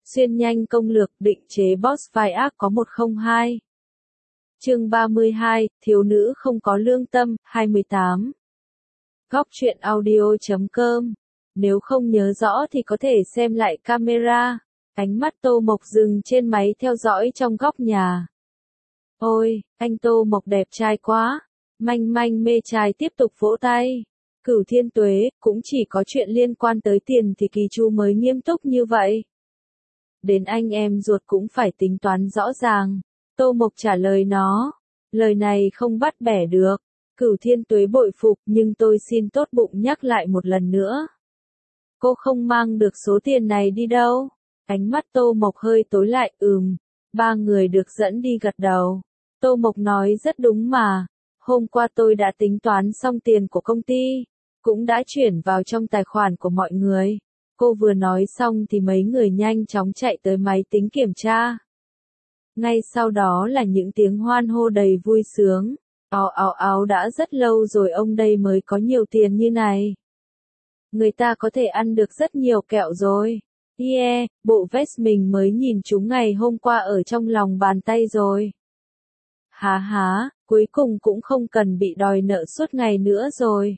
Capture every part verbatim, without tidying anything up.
Xuyên nhanh công lược định chế boss vai ác có một không hai. Chương ba mươi hai, thiếu nữ không có lương tâm, hai mươi tám. Góc truyện audio.com. Nếu không nhớ rõ thì có thể xem lại camera. Ánh mắt Tô Mộc dừng trên máy theo dõi trong góc nhà. Ôi, anh Tô Mộc đẹp trai quá. Manh manh mê trai tiếp tục vỗ tay. Cửu Thiên Tuế, cũng chỉ có chuyện liên quan tới tiền thì Kỳ Chu mới nghiêm túc như vậy. Đến anh em ruột cũng phải tính toán rõ ràng. Tô Mộc trả lời nó. Lời này không bắt bẻ được. Cửu Thiên Tuế bội phục, nhưng tôi xin tốt bụng nhắc lại một lần nữa. Cô không mang được số tiền này đi đâu. Ánh mắt Tô Mộc hơi tối lại, ừm. Ba người được dẫn đi gật đầu. Tô Mộc nói rất đúng mà. Hôm qua tôi đã tính toán xong tiền của công ty. Cũng đã chuyển vào trong tài khoản của mọi người. Cô vừa nói xong thì mấy người nhanh chóng chạy tới máy tính kiểm tra. Ngay sau đó là những tiếng hoan hô đầy vui sướng. Ào ào ào, đã rất lâu rồi ông đây mới có nhiều tiền như này. Người ta có thể ăn được rất nhiều kẹo rồi. Yeah, bộ vest mình mới nhìn chúng ngày hôm qua ở trong lòng bàn tay rồi. Há há, cuối cùng cũng không cần bị đòi nợ suốt ngày nữa rồi.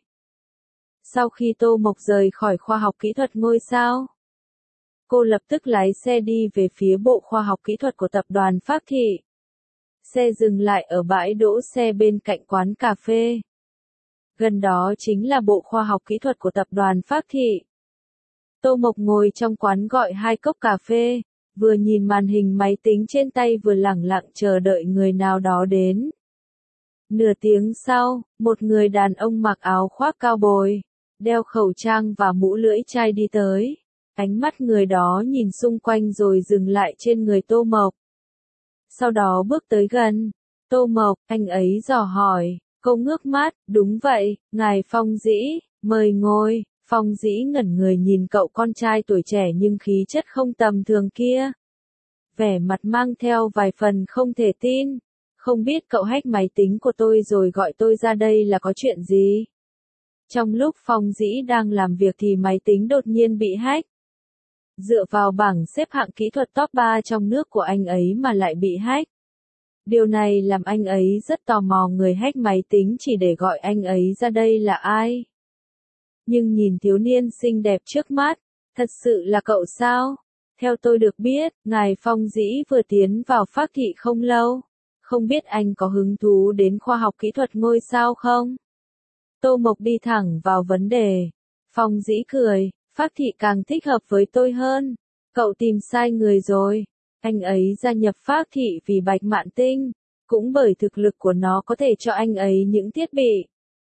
Sau khi Tô Mộc rời khỏi khoa học kỹ thuật ngôi sao, cô lập tức lái xe đi về phía bộ khoa học kỹ thuật của tập đoàn Phác Thị. Xe dừng lại ở bãi đỗ xe bên cạnh quán cà phê. Gần đó chính là bộ khoa học kỹ thuật của tập đoàn Phác Thị. Tô Mộc ngồi trong quán gọi hai cốc cà phê, vừa nhìn màn hình máy tính trên tay vừa lẳng lặng chờ đợi người nào đó đến. Nửa tiếng sau, một người đàn ông mặc áo khoác cao bồi, đeo khẩu trang và mũ lưỡi chai đi tới. Ánh mắt người đó nhìn xung quanh rồi dừng lại trên người Tô Mộc. Sau đó bước tới gần. Tô Mộc, anh ấy dò hỏi. Cô ngước mắt, đúng vậy, ngài Phong Dĩ, mời ngồi. Phong Dĩ ngẩn người nhìn cậu con trai tuổi trẻ nhưng khí chất không tầm thường kia. Vẻ mặt mang theo vài phần không thể tin. Không biết cậu hack máy tính của tôi rồi gọi tôi ra đây là có chuyện gì? Trong lúc Phong Dĩ đang làm việc thì máy tính đột nhiên bị hack. Dựa vào bảng xếp hạng kỹ thuật top ba trong nước của anh ấy mà lại bị hack. Điều này làm anh ấy rất tò mò người hack máy tính chỉ để gọi anh ấy ra đây là ai. Nhưng nhìn thiếu niên xinh đẹp trước mắt, thật sự là cậu sao? Theo tôi được biết, ngài Phong Dĩ vừa tiến vào Phác Thị không lâu. Không biết anh có hứng thú đến khoa học kỹ thuật ngôi sao không? Tô Mộc đi thẳng vào vấn đề. Phong Dĩ cười, Phác Thị càng thích hợp với tôi hơn. Cậu tìm sai người rồi. Anh ấy gia nhập Phác Thị vì Bạch Mạn Tinh, cũng bởi thực lực của nó có thể cho anh ấy những thiết bị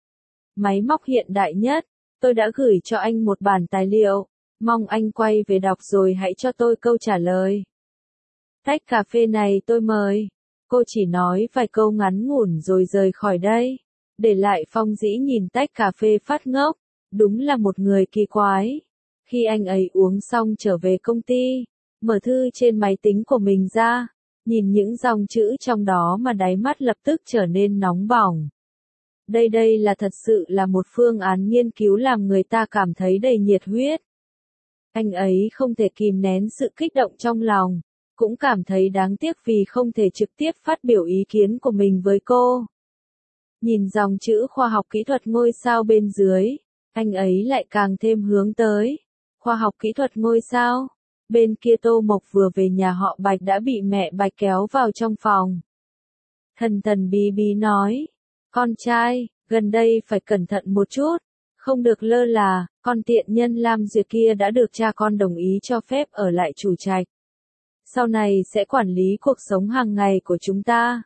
máy móc hiện đại nhất. Tôi đã gửi cho anh một bản tài liệu, mong anh quay về đọc rồi hãy cho tôi câu trả lời. Tách cà phê này tôi mời. Cô chỉ nói vài câu ngắn ngủn rồi rời khỏi đây. Để lại Phong Dĩ nhìn tách cà phê phát ngốc. Đúng là một người kỳ quái. Khi anh ấy uống xong trở về công ty, mở thư trên máy tính của mình ra, nhìn những dòng chữ trong đó mà đáy mắt lập tức trở nên nóng bỏng. Đây đây là thật sự là một phương án nghiên cứu làm người ta cảm thấy đầy nhiệt huyết. Anh ấy không thể kìm nén sự kích động trong lòng, cũng cảm thấy đáng tiếc vì không thể trực tiếp phát biểu ý kiến của mình với cô. Nhìn dòng chữ khoa học kỹ thuật ngôi sao bên dưới, anh ấy lại càng thêm hướng tới. Khoa học kỹ thuật ngôi sao. Bên kia Tô Mộc vừa về nhà họ Bạch đã bị mẹ Bạch kéo vào trong phòng. Thần thần bí bí nói. Con trai, gần đây phải cẩn thận một chút. Không được lơ là, con tiện nhân Lam Duyệt kia đã được cha con đồng ý cho phép ở lại chủ trạch. Sau này sẽ quản lý cuộc sống hàng ngày của chúng ta.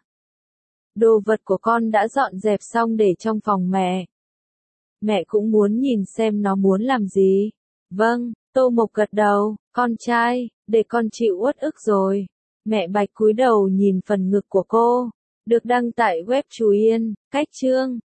Đồ vật của con đã dọn dẹp xong để trong phòng mẹ. Mẹ cũng muốn nhìn xem nó muốn làm gì. Vâng, Tô Mộc gật đầu, con trai, để con chịu uất ức rồi. Mẹ Bạch cúi đầu nhìn phần ngực của cô. Được đăng tại web Chú Yên, cách chương.